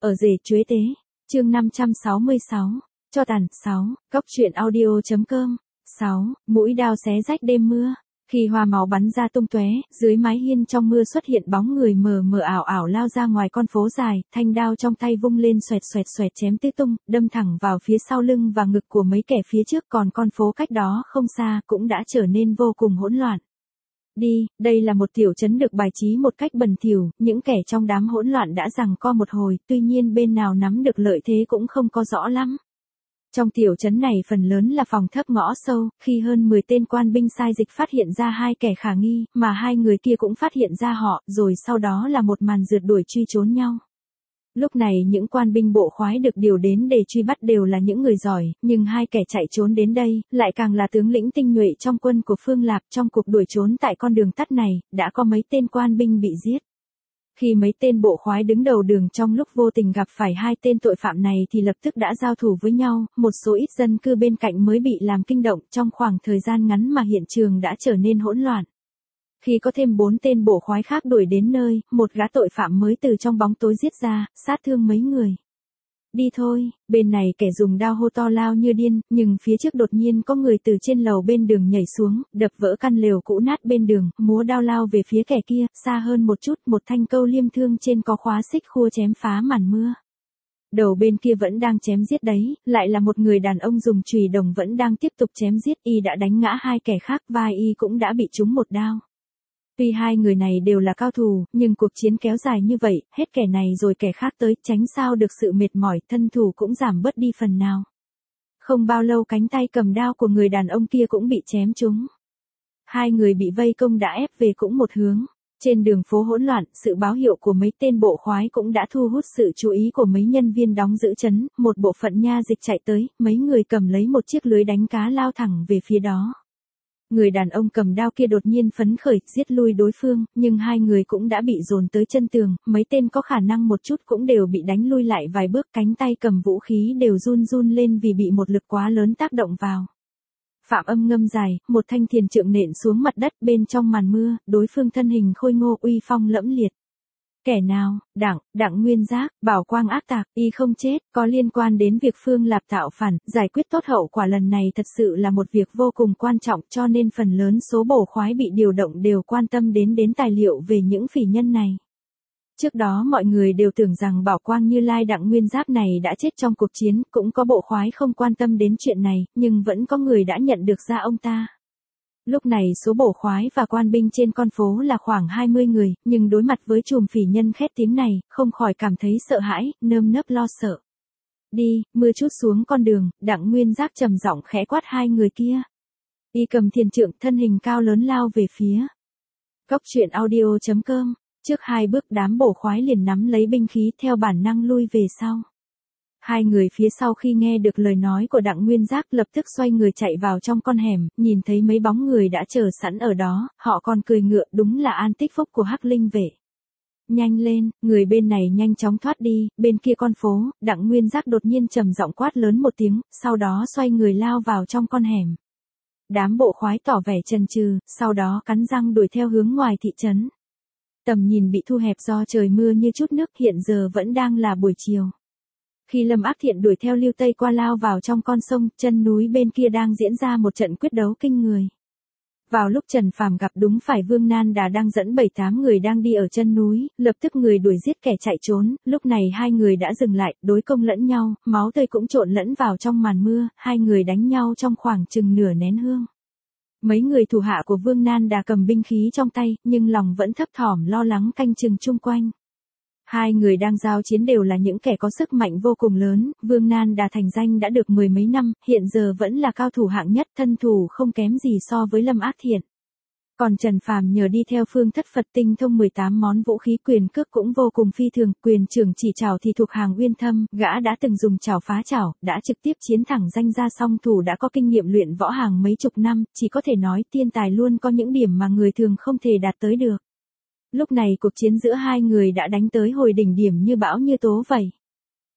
Ở rể chuế tế. Chương 566. Cho tàn. 6. Cốc truyện audio.com. 6. Mũi đao xé rách đêm mưa. Khi hoa máu bắn ra tung tóe, dưới mái hiên trong mưa xuất hiện bóng người mờ mờ ảo ảo lao ra ngoài con phố dài, thanh đao trong tay vung lên xoẹt xoẹt xoẹt chém tứ tung, đâm thẳng vào phía sau lưng và ngực của mấy kẻ phía trước, còn con phố cách đó không xa cũng đã trở nên vô cùng hỗn loạn. Đây là một tiểu trấn được bài trí một cách bẩn thỉu, những kẻ trong đám hỗn loạn đã giằng co một hồi, tuy nhiên bên nào nắm được lợi thế cũng không có rõ lắm. Trong tiểu trấn này phần lớn là phòng thấp ngõ sâu, khi hơn 10 tên quan binh sai dịch phát hiện ra hai kẻ khả nghi, mà hai người kia cũng phát hiện ra họ, rồi sau đó là một màn rượt đuổi truy trốn nhau. Lúc này những quan binh bộ khoái được điều đến để truy bắt đều là những người giỏi, nhưng hai kẻ chạy trốn đến đây, lại càng là tướng lĩnh tinh nhuệ trong quân của Phương Lạp. Trong cuộc đuổi trốn tại con đường tắt này, đã có mấy tên quan binh bị giết. Khi mấy tên bộ khoái đứng đầu đường trong lúc vô tình gặp phải hai tên tội phạm này thì lập tức đã giao thủ với nhau, một số ít dân cư bên cạnh mới bị làm kinh động, trong khoảng thời gian ngắn mà hiện trường đã trở nên hỗn loạn. Khi có thêm 4 tên bộ khoái khác đuổi đến nơi, một gã tội phạm mới từ trong bóng tối giết ra, sát thương mấy người. Đi thôi, bên này kẻ dùng đao hô to lao như điên, nhưng phía trước đột nhiên có người từ trên lầu bên đường nhảy xuống, đập vỡ căn lều cũ nát bên đường, múa đao lao về phía kẻ kia, xa hơn một chút, một thanh câu liêm thương trên có khóa xích khua chém phá màn mưa. Đầu bên kia vẫn đang chém giết đấy, lại là một người đàn ông dùng chùy đồng vẫn đang tiếp tục chém giết, y đã đánh ngã hai kẻ khác, vai y cũng đã bị trúng một đao. Tuy hai người này đều là cao thủ, nhưng cuộc chiến kéo dài như vậy, hết kẻ này rồi kẻ khác tới, tránh sao được sự mệt mỏi, thân thủ cũng giảm bớt đi phần nào. Không bao lâu cánh tay cầm đao của người đàn ông kia cũng bị chém trúng. Hai người bị vây công đã ép về cũng một hướng. Trên đường phố hỗn loạn, sự báo hiệu của mấy tên bộ khoái cũng đã thu hút sự chú ý của mấy nhân viên đóng giữ trấn, một bộ phận nha dịch chạy tới, mấy người cầm lấy một chiếc lưới đánh cá lao thẳng về phía đó. Người đàn ông cầm đao kia đột nhiên phấn khởi, giết lui đối phương, nhưng hai người cũng đã bị dồn tới chân tường, mấy tên có khả năng một chút cũng đều bị đánh lui lại vài bước, cánh tay cầm vũ khí đều run run lên vì bị một lực quá lớn tác động vào. Phạm Âm ngâm dài, một thanh thiền trượng nện xuống mặt đất, bên trong màn mưa, đối phương thân hình khôi ngô uy phong lẫm liệt. Kẻ nào? Đặng Nguyên Giác, bảo quang ác tạc, y không chết, có liên quan đến việc Phương Lạp tạo phản, giải quyết tốt hậu quả lần này thật sự là một việc vô cùng quan trọng, cho nên phần lớn số bổ khoái bị điều động đều quan tâm đến tài liệu về những phỉ nhân này. Trước đó mọi người đều tưởng rằng Bảo Quang Như Lai Đặng Nguyên Giáp này đã chết trong cuộc chiến, cũng có bộ khoái không quan tâm đến chuyện này, nhưng vẫn có người đã nhận được ra ông ta. Lúc này số bổ khoái và quan binh trên con phố là khoảng 20 người, nhưng đối mặt với chùm phỉ nhân khét tiếng này, không khỏi cảm thấy sợ hãi, nơm nớp lo sợ. Mưa trút xuống con đường, Đặng Nguyên Giác trầm giọng khẽ quát hai người kia. Y cầm thiền trượng, thân hình cao lớn lao về phía. Cốc truyện audio.com. Trước hai bước đám bổ khoái liền nắm lấy binh khí theo bản năng lui về sau. Hai người phía sau khi nghe được lời nói của Đặng Nguyên Giác lập tức xoay người chạy vào trong con hẻm, nhìn thấy mấy bóng người đã chờ sẵn ở đó, họ còn cười ngựa, đúng là An Tích Phúc của Hắc Linh vệ. Nhanh lên, người bên này nhanh chóng thoát đi, bên kia con phố, Đặng Nguyên Giác đột nhiên trầm giọng quát lớn một tiếng, sau đó xoay người lao vào trong con hẻm. Đám bộ khoái tỏ vẻ chần chừ, sau đó cắn răng đuổi theo hướng ngoài thị trấn. Tầm nhìn bị thu hẹp do trời mưa như chút nước, hiện giờ vẫn đang là buổi chiều. Khi Lâm Ác Thiện đuổi theo Lưu Tây qua lao vào trong con sông, chân núi bên kia đang diễn ra một trận quyết đấu kinh người. Vào lúc Trần Phàm gặp đúng phải Vương Nan Đà đang dẫn 7-8 người đang đi ở chân núi, lập tức người đuổi giết kẻ chạy trốn, lúc này hai người đã dừng lại, đối công lẫn nhau, máu tươi cũng trộn lẫn vào trong màn mưa, hai người đánh nhau trong khoảng chừng nửa nén hương. Mấy người thủ hạ của Vương Nan Đà cầm binh khí trong tay, nhưng lòng vẫn thấp thỏm lo lắng canh chừng chung quanh. Hai người đang giao chiến đều là những kẻ có sức mạnh vô cùng lớn, Vương Nan Đà thành danh đã được 10 mấy năm, hiện giờ vẫn là cao thủ hạng nhất, thân thủ không kém gì so với Lâm Ác Thiện. Còn Trần Phàm nhờ đi theo phương thất Phật tinh thông 18 món vũ khí, quyền cước cũng vô cùng phi thường, quyền trưởng chỉ trảo thì thuộc hàng uyên thâm, gã đã từng dùng trảo phá trảo, đã trực tiếp chiến thẳng danh gia song thủ, đã có kinh nghiệm luyện võ hàng mấy chục năm, chỉ có thể nói thiên tài luôn có những điểm mà người thường không thể đạt tới được. Lúc này cuộc chiến giữa hai người đã đánh tới hồi đỉnh điểm như bão như tố vậy.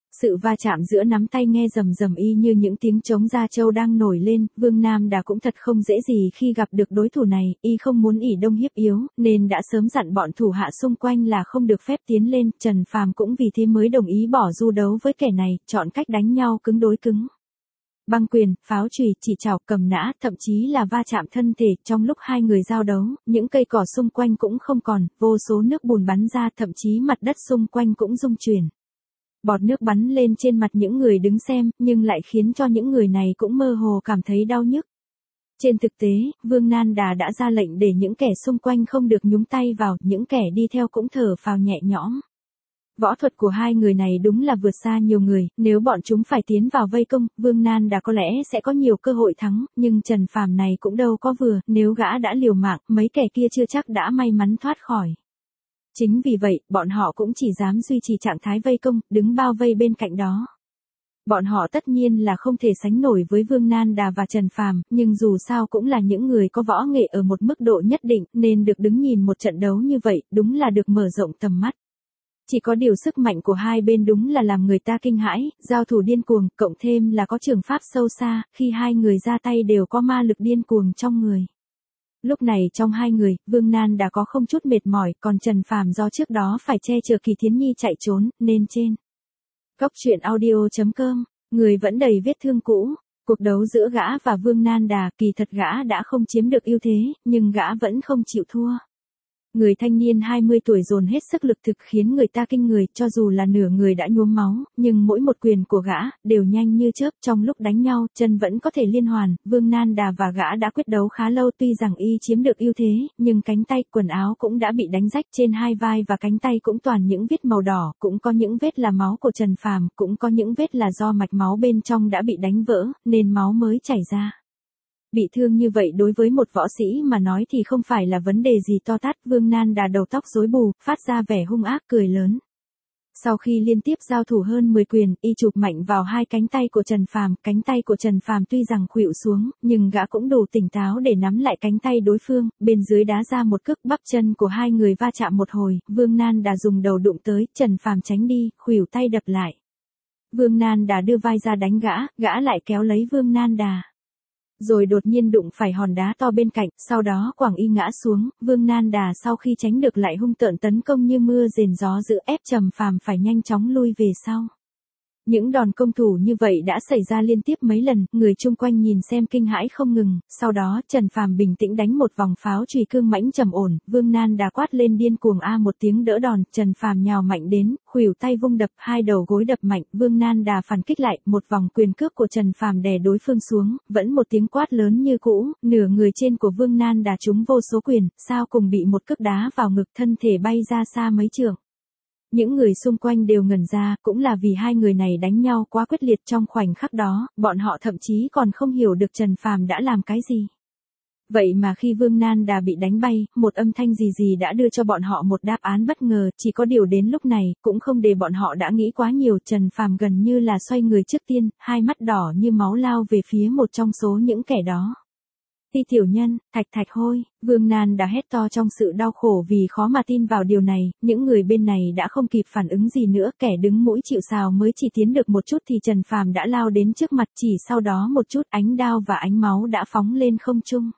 Sự va chạm giữa nắm tay nghe rầm rầm y như những tiếng trống da trâu đang nổi lên, Vương Nam Đà cũng thật không dễ gì khi gặp được đối thủ này, y không muốn ỷ đông hiếp yếu, nên đã sớm dặn bọn thủ hạ xung quanh là không được phép tiến lên, Trần Phàm cũng vì thế mới đồng ý bỏ du đấu với kẻ này, chọn cách đánh nhau cứng đối cứng. Băng quyền, pháo chùy, chỉ trảo, cầm nã, thậm chí là va chạm thân thể, trong lúc hai người giao đấu, những cây cỏ xung quanh cũng không còn, vô số nước bùn bắn ra, thậm chí mặt đất xung quanh cũng rung chuyển. Bọt nước bắn lên trên mặt những người đứng xem, nhưng lại khiến cho những người này cũng mơ hồ cảm thấy đau nhức. Trên thực tế, Vương Nan Đà đã ra lệnh để những kẻ xung quanh không được nhúng tay vào, những kẻ đi theo cũng thở phào nhẹ nhõm. Võ thuật của hai người này đúng là vượt xa nhiều người, nếu bọn chúng phải tiến vào vây công, Vương Nan Đà có lẽ sẽ có nhiều cơ hội thắng, nhưng Trần Phàm này cũng đâu có vừa, nếu gã đã liều mạng, mấy kẻ kia chưa chắc đã may mắn thoát khỏi. Chính vì vậy, bọn họ cũng chỉ dám duy trì trạng thái vây công, đứng bao vây bên cạnh đó. Bọn họ tất nhiên là không thể sánh nổi với Vương Nan Đà và Trần Phàm, nhưng dù sao cũng là những người có võ nghệ ở một mức độ nhất định, nên được đứng nhìn một trận đấu như vậy, đúng là được mở rộng tầm mắt. Chỉ có điều sức mạnh của hai bên đúng là làm người ta kinh hãi, giao thủ điên cuồng, cộng thêm là có trường pháp sâu xa, khi hai người ra tay đều có ma lực điên cuồng trong người. Lúc này trong hai người, Vương Nan đã có không chút mệt mỏi, còn Trần Phàm do trước đó phải che chở Kỳ Thiến Nhi chạy trốn, nên trên Cốc.audio.com, người vẫn đầy vết thương cũ. Cuộc đấu giữa gã và Vương Nan Đà, kỳ thật gã đã không chiếm được ưu thế, nhưng gã vẫn không chịu thua. Người thanh niên 20 tuổi dồn hết sức lực thực khiến người ta kinh người, cho dù là nửa người đã nhuốm máu, nhưng mỗi một quyền của gã đều nhanh như chớp, trong lúc đánh nhau, chân vẫn có thể liên hoàn. Vương Nan Đà và gã đã quyết đấu khá lâu, tuy rằng y chiếm được ưu thế, nhưng cánh tay, quần áo cũng đã bị đánh rách, trên hai vai và cánh tay cũng toàn những vết màu đỏ, cũng có những vết là máu của Trần Phàm, cũng có những vết là do mạch máu bên trong đã bị đánh vỡ, nên máu mới chảy ra. Bị thương như vậy đối với một võ sĩ mà nói thì không phải là vấn đề gì to tát. Vương Nan Đà đầu tóc rối bù, phát ra vẻ hung ác cười lớn. Sau khi liên tiếp giao thủ hơn 10 quyền, y chụp mạnh vào hai cánh tay của Trần Phàm, cánh tay của Trần Phàm tuy rằng khuỵu xuống, nhưng gã cũng đủ tỉnh táo để nắm lại cánh tay đối phương, bên dưới đá ra một cước, bắp chân của hai người va chạm một hồi, Vương Nan Đà dùng đầu đụng tới, Trần Phàm tránh đi, khuỷu tay đập lại. Vương Nan Đà đưa vai ra đánh gã, gã lại kéo lấy Vương Nan Đà. Rồi đột nhiên đụng phải hòn đá to bên cạnh, sau đó quẳng y ngã xuống, Vương Nan Đà sau khi tránh được lại hung tợn tấn công như mưa rền gió dữ, ép Trần Phàm phải nhanh chóng lui về sau. Những đòn công thủ như vậy đã xảy ra liên tiếp mấy lần, người chung quanh nhìn xem kinh hãi không ngừng, sau đó Trần Phàm bình tĩnh đánh một vòng pháo chùy cương mãnh trầm ổn, Vương Nan Đà quát lên điên cuồng a một tiếng đỡ đòn, Trần Phàm nhào mạnh đến, khuỷu tay vung đập, hai đầu gối đập mạnh, Vương Nan Đà phản kích lại, một vòng quyền cước của Trần Phàm đè đối phương xuống, vẫn một tiếng quát lớn như cũ, nửa người trên của Vương Nan Đà trúng vô số quyền, sao cùng bị một cước đá vào ngực, thân thể bay ra xa mấy trượng. Những người xung quanh đều ngẩn ra, cũng là vì hai người này đánh nhau quá quyết liệt, trong khoảnh khắc đó, bọn họ thậm chí còn không hiểu được Trần Phàm đã làm cái gì. Vậy mà khi Vương Nan Đà bị đánh bay, một âm thanh gì gì đã đưa cho bọn họ một đáp án bất ngờ, chỉ có điều đến lúc này, cũng không để bọn họ đã nghĩ quá nhiều, Trần Phàm gần như là xoay người trước tiên, hai mắt đỏ như máu lao về phía một trong số những kẻ đó. Ti tiểu nhân, Thạch Thạch Hôi, Vương Nan đã hét to trong sự đau khổ vì khó mà tin vào điều này, những người bên này đã không kịp phản ứng gì nữa, kẻ đứng mũi chịu sào mới chỉ tiến được một chút thì Trần Phàm đã lao đến trước mặt, chỉ sau đó một chút ánh đao và ánh máu đã phóng lên không trung.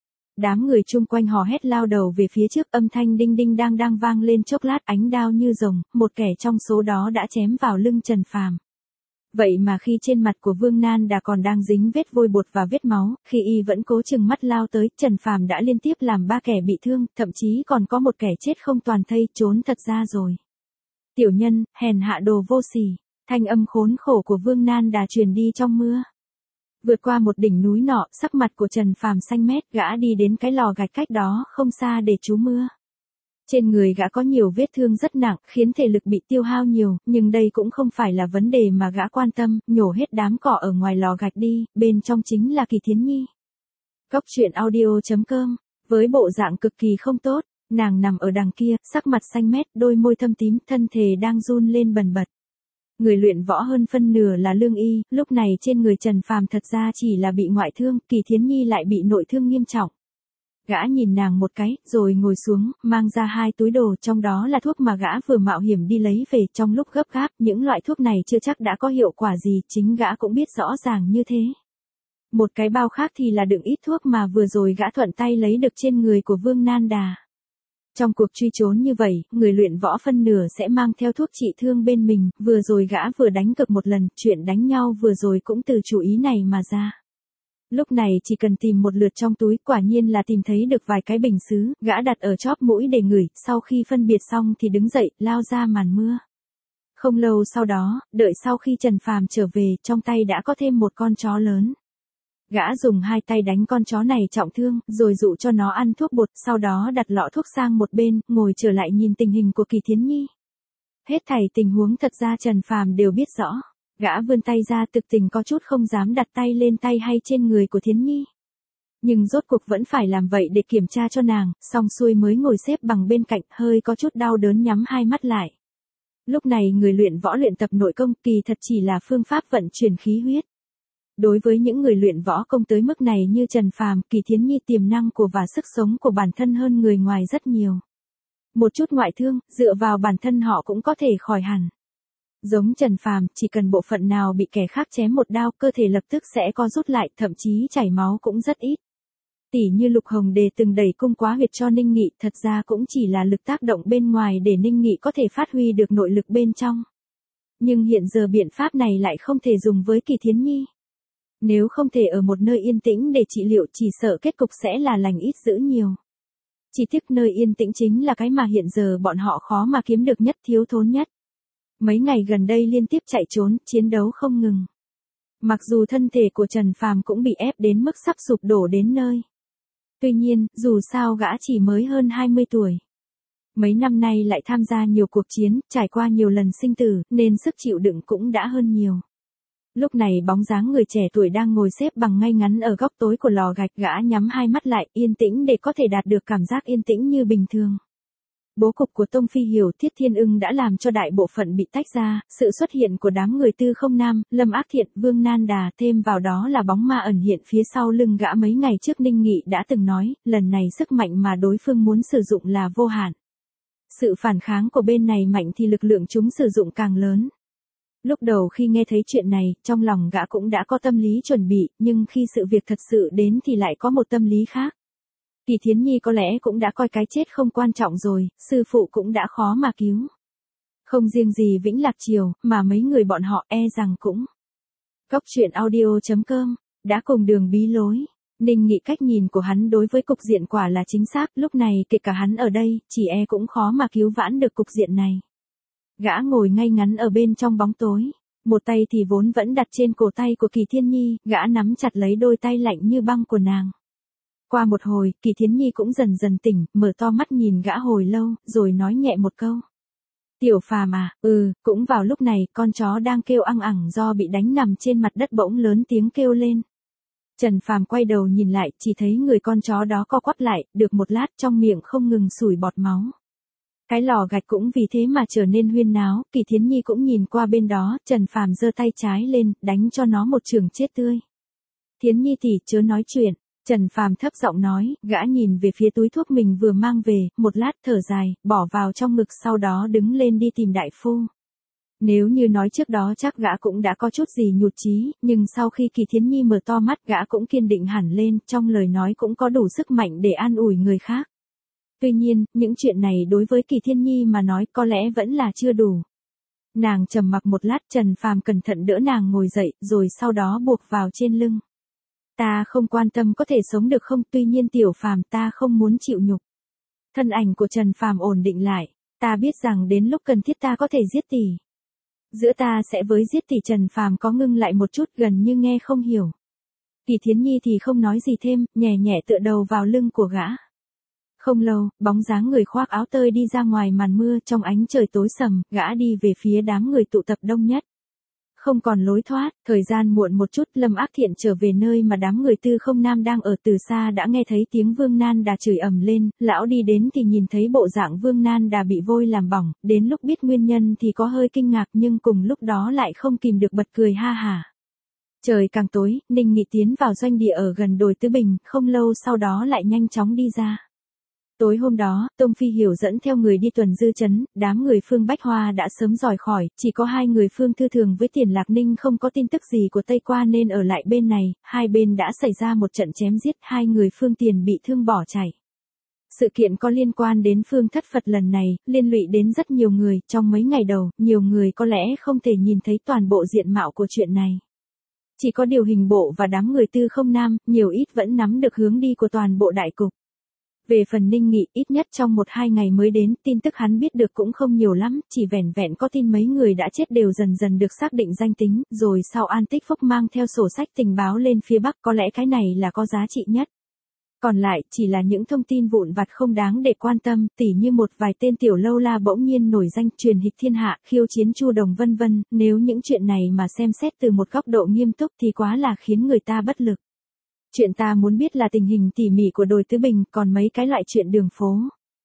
Đám người chung quanh hò hét lao đầu về phía trước, âm thanh đinh đinh đang vang lên chốc lát, ánh đao như rồng, một kẻ trong số đó đã chém vào lưng Trần Phàm. Vậy mà khi trên mặt của Vương Nan Đà còn đang dính vết vôi bột và vết máu, khi y vẫn cố chừng mắt lao tới, Trần Phàm đã liên tiếp làm 3 kẻ bị thương, thậm chí còn có một kẻ chết không toàn thây, trốn thật ra rồi. Tiểu nhân, hèn hạ đồ vô sỉ, thanh âm khốn khổ của Vương Nan Đà truyền đi trong mưa. Vượt qua một đỉnh núi nọ, sắc mặt của Trần Phàm xanh mét, gã đi đến cái lò gạch cách đó không xa để trú mưa. Trên người gã có nhiều vết thương rất nặng, khiến thể lực bị tiêu hao nhiều, nhưng đây cũng không phải là vấn đề mà gã quan tâm, nhổ hết đám cỏ ở ngoài lò gạch đi, bên trong chính là Kỳ Thiến Nhi. Cốc.audio.com, với bộ dạng cực kỳ không tốt, nàng nằm ở đằng kia, sắc mặt xanh mét, đôi môi thâm tím, thân thể đang run lên bần bật. Người luyện võ hơn phân nửa là lương y, lúc này trên người Trần Phàm thật ra chỉ là bị ngoại thương, Kỳ Thiến Nhi lại bị nội thương nghiêm trọng. Gã nhìn nàng một cái, rồi ngồi xuống, mang ra 2 túi đồ, trong đó là thuốc mà gã vừa mạo hiểm đi lấy về trong lúc gấp gáp, những loại thuốc này chưa chắc đã có hiệu quả gì, chính gã cũng biết rõ ràng như thế. Một cái bao khác thì là đựng ít thuốc mà vừa rồi gã thuận tay lấy được trên người của Vương Nan Đà. Trong cuộc truy trốn như vậy, người luyện võ phân nửa sẽ mang theo thuốc trị thương bên mình, vừa rồi gã vừa đánh cực một lần, chuyện đánh nhau vừa rồi cũng từ chủ ý này mà ra. Lúc này chỉ cần tìm một lượt trong túi, quả nhiên là tìm thấy được vài cái bình sứ, gã đặt ở chóp mũi để ngửi, sau khi phân biệt xong thì đứng dậy, lao ra màn mưa. Không lâu sau đó, đợi sau khi Trần Phàm trở về, trong tay đã có thêm một con chó lớn. Gã dùng 2 tay đánh con chó này trọng thương, rồi dụ cho nó ăn thuốc bột, sau đó đặt lọ thuốc sang một bên, ngồi trở lại nhìn tình hình của Kỳ Thiến Nhi. Hết thảy tình huống thật ra Trần Phàm đều biết rõ. Gã vươn tay ra thực tình có chút không dám đặt tay lên tay hay trên người của Thiến Nhi. Nhưng rốt cuộc vẫn phải làm vậy để kiểm tra cho nàng, xong xuôi mới ngồi xếp bằng bên cạnh, hơi có chút đau đớn nhắm 2 mắt lại. Lúc này người luyện võ luyện tập nội công kỳ thật chỉ là phương pháp vận chuyển khí huyết. Đối với những người luyện võ công tới mức này như Trần Phàm, Kỳ Thiến Nhi tiềm năng của và sức sống của bản thân hơn người ngoài rất nhiều. Một chút ngoại thương, dựa vào bản thân họ cũng có thể khỏi hẳn. Giống Trần Phàm, chỉ cần bộ phận nào bị kẻ khác chém một đao, cơ thể lập tức sẽ co rút lại, thậm chí chảy máu cũng rất ít. Tỷ như Lục Hồng Đề từng đẩy cung quá huyệt cho Ninh Nghị, thật ra cũng chỉ là lực tác động bên ngoài để Ninh Nghị có thể phát huy được nội lực bên trong. Nhưng hiện giờ biện pháp này lại không thể dùng với Kỳ Thiến Nhi. Nếu không thể ở một nơi yên tĩnh để trị liệu, chỉ sợ kết cục sẽ là lành ít dữ nhiều. Chỉ tiếc nơi yên tĩnh chính là cái mà hiện giờ bọn họ khó mà kiếm được nhất, thiếu thốn nhất. Mấy ngày gần đây liên tiếp chạy trốn, chiến đấu không ngừng. Mặc dù thân thể của Trần Phàm cũng bị ép đến mức sắp sụp đổ đến nơi. Tuy nhiên, dù sao gã chỉ mới hơn 20 tuổi. Mấy năm nay lại tham gia nhiều cuộc chiến, trải qua nhiều lần sinh tử, nên sức chịu đựng cũng đã hơn nhiều. Lúc này bóng dáng người trẻ tuổi đang ngồi xếp bằng ngay ngắn ở góc tối của lò gạch, gã nhắm 2 mắt lại, yên tĩnh để có thể đạt được cảm giác yên tĩnh như bình thường. Bố cục của Tông Phi Hiểu, Thiết Thiên Ưng đã làm cho đại bộ phận bị tách ra, sự xuất hiện của đám người Tư Không Nam, Lâm Ác Thiện, Vương Nan Đà, thêm vào đó là bóng ma ẩn hiện phía sau lưng gã mấy ngày trước. Ninh Nghị đã từng nói, lần này sức mạnh mà đối phương muốn sử dụng là vô hạn. Sự phản kháng của bên này mạnh thì lực lượng chúng sử dụng càng lớn. Lúc đầu khi nghe thấy chuyện này, trong lòng gã cũng đã có tâm lý chuẩn bị, nhưng khi sự việc thật sự đến thì lại có một tâm lý khác. Kỳ Thiến Nhi có lẽ cũng đã coi cái chết không quan trọng rồi, sư phụ cũng đã khó mà cứu. Không riêng gì Vĩnh Lạc Triều, mà mấy người bọn họ e rằng cũng. Góc truyện audio.com, đã cùng đường bí lối. Ninh Nghị cách nhìn của hắn đối với cục diện quả là chính xác, lúc này kể cả hắn ở đây, chỉ e cũng khó mà cứu vãn được cục diện này. Gã ngồi ngay ngắn ở bên trong bóng tối, một tay thì vốn vẫn đặt trên cổ tay của Kỳ Thiên Nhi, gã nắm chặt lấy đôi tay lạnh như băng của nàng. Qua một hồi, Kỳ Thiến Nhi cũng dần dần tỉnh, mở to mắt nhìn gã hồi lâu, rồi nói nhẹ một câu. Tiểu Phàm à, cũng vào lúc này, con chó đang kêu ăng ẳng do bị đánh nằm trên mặt đất bỗng lớn tiếng kêu lên. Trần Phàm quay đầu nhìn lại, chỉ thấy người con chó đó co quắp lại, được một lát trong miệng không ngừng sủi bọt máu. Cái lò gạch cũng vì thế mà trở nên huyên náo, Kỳ Thiến Nhi cũng nhìn qua bên đó, Trần Phàm giơ tay trái lên, đánh cho nó một chưởng chết tươi. Thiến Nhi tỷ chớ nói chuyện, Trần Phàm thấp giọng nói, gã nhìn về phía túi thuốc mình vừa mang về, một lát thở dài, bỏ vào trong ngực, sau đó đứng lên đi tìm đại phu. Nếu như nói trước đó chắc gã cũng đã có chút gì nhụt chí, nhưng sau khi Kỳ Thiến Nhi mở to mắt gã cũng kiên định hẳn lên, trong lời nói cũng có đủ sức mạnh để an ủi người khác. Tuy nhiên, những chuyện này đối với Kỳ Thiên Nhi mà nói có lẽ vẫn là chưa đủ. Nàng trầm mặc một lát, Trần Phàm cẩn thận đỡ nàng ngồi dậy, rồi sau đó buộc vào trên lưng. Ta không quan tâm có thể sống được không, tuy nhiên Tiểu Phàm ta không muốn chịu nhục. Thân ảnh của Trần Phàm ổn định lại, ta biết rằng đến lúc cần thiết ta có thể giết tỷ. Giữa ta sẽ với giết tỷ. Trần Phàm có ngưng lại một chút, gần như nghe không hiểu. Kỳ Thiến Nhi thì không nói gì thêm, nhẹ nhẹ tựa đầu vào lưng của gã. Không lâu, bóng dáng người khoác áo tơi đi ra ngoài màn mưa, trong ánh trời tối sầm, gã đi về phía đám người tụ tập đông nhất. Không còn lối thoát, thời gian muộn một chút, Lâm Ác Thiện trở về nơi mà đám người Tư Không Nam đang ở, từ xa đã nghe thấy tiếng Vương Nan Đà chửi ầm lên, lão đi đến thì nhìn thấy bộ dạng Vương Nan Đà bị vôi làm bỏng, đến lúc biết nguyên nhân thì có hơi kinh ngạc nhưng cùng lúc đó lại không kìm được bật cười ha hả. Trời càng tối, Ninh Nghị tiến vào doanh địa ở gần đồi Tứ Bình, không lâu sau đó lại nhanh chóng đi ra. Tối hôm đó, Tông Phi Hiểu dẫn theo người đi tuần dư trấn, đám người Phương Bách Hoa đã sớm rời khỏi, chỉ có hai người Phương Thư Thường với Tiền Lạc Ninh không có tin tức gì của Tây Qua nên ở lại bên này, hai bên đã xảy ra một trận chém giết, hai người Phương Tiền bị thương bỏ chạy. Sự kiện có liên quan đến Phương Thất Phật lần này, liên lụy đến rất nhiều người, trong mấy ngày đầu, nhiều người có lẽ không thể nhìn thấy toàn bộ diện mạo của chuyện này. Chỉ có điều hình bộ và đám người Tư Không Nam, nhiều ít vẫn nắm được hướng đi của toàn bộ đại cục. Về phần Ninh Nghị, ít nhất trong 1-2 ngày mới đến, tin tức hắn biết được cũng không nhiều lắm, chỉ vẻn vẹn có tin mấy người đã chết đều dần dần được xác định danh tính, rồi sau An Tích Phúc mang theo sổ sách tình báo lên phía Bắc, có lẽ cái này là có giá trị nhất. Còn lại, chỉ là những thông tin vụn vặt không đáng để quan tâm, tỉ như một vài tên tiểu lâu la bỗng nhiên nổi danh truyền hịch thiên hạ, khiêu chiến Chu Đồng vân vân, nếu những chuyện này mà xem xét từ một góc độ nghiêm túc thì quá là khiến người ta bất lực. Chuyện ta muốn biết là tình hình tỉ mỉ của đồi Tứ Bình, còn mấy cái loại chuyện đường phố.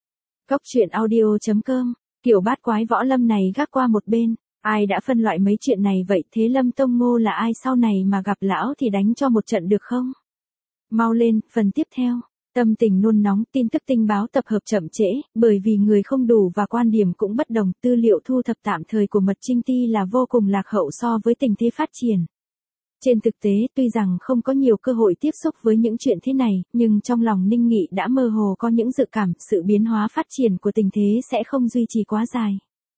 Góc chuyện audio.com, kiểu bát quái võ lâm này gác qua một bên, ai đã phân loại mấy chuyện này vậy, thế Lâm Tông Ngô là ai, sau này mà gặp lão thì đánh cho một trận được không? Mau lên, phần tiếp theo. Tâm tình nôn nóng, tin tức tình báo tập hợp chậm trễ, bởi vì người không đủ và quan điểm cũng bất đồng, tư liệu thu thập tạm thời của Mật Trinh Ti là vô cùng lạc hậu so với tình thế phát triển. Trên thực tế, tuy rằng không có nhiều cơ hội tiếp xúc với những chuyện thế này, nhưng trong lòng Ninh Nghị đã mơ hồ có những dự cảm, sự biến hóa phát triển của tình thế sẽ không duy trì quá dài.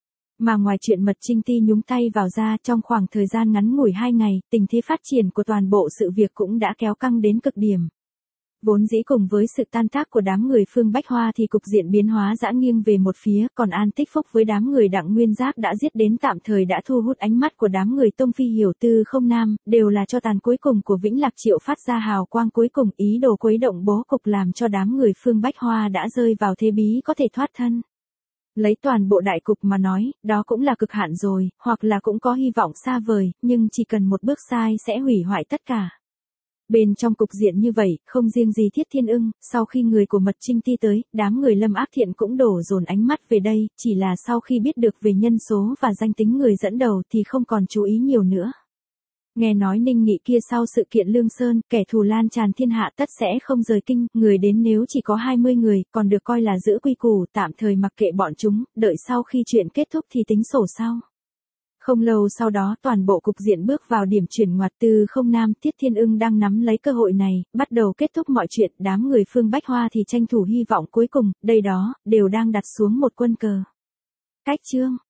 Mà ngoài chuyện Mật Trinh Ti nhúng tay vào ra, trong khoảng thời gian ngắn ngủi 2 ngày, tình thế phát triển của toàn bộ sự việc cũng đã kéo căng đến cực điểm. Vốn dĩ cùng với sự tan tác của đám người Phương Bách Hoa thì cục diện biến hóa dã nghiêng về một phía, còn An Tích Phúc với đám người Đặng Nguyên Giáp đã giết đến tạm thời đã thu hút ánh mắt của đám người Tông Phi Hiểu Tư Không Nam, đều là cho tàn cuối cùng của Vĩnh Lạc Triệu phát ra hào quang cuối cùng, ý đồ quấy động bố cục làm cho đám người Phương Bách Hoa đã rơi vào thế bí có thể thoát thân. Lấy toàn bộ đại cục mà nói, đó cũng là cực hạn rồi, hoặc là cũng có hy vọng xa vời, nhưng chỉ cần một bước sai sẽ hủy hoại tất cả. Bên trong cục diện như vậy, không riêng gì Thiết Thiên Ưng, sau khi người của Mật Trinh Ti tới, đám người Lâm Ác Thiện cũng đổ dồn ánh mắt về đây, chỉ là sau khi biết được về nhân số và danh tính người dẫn đầu thì không còn chú ý nhiều nữa. Nghe nói Ninh Nghị kia sau sự kiện Lương Sơn, kẻ thù lan tràn thiên hạ tất sẽ không rời kinh, người đến nếu chỉ có 20 người, còn được coi là giữ quy củ, tạm thời mặc kệ bọn chúng, đợi sau khi chuyện kết thúc thì tính sổ sau. Không lâu sau đó toàn bộ cục diện bước vào điểm chuyển ngoặt. Tư Không Nam, Thiết Thiên Ưng đang nắm lấy cơ hội này, bắt đầu kết thúc mọi chuyện, đám người Phương Bách Hoa thì tranh thủ hy vọng cuối cùng, đây đó, đều đang đặt xuống một quân cờ. Cách chương.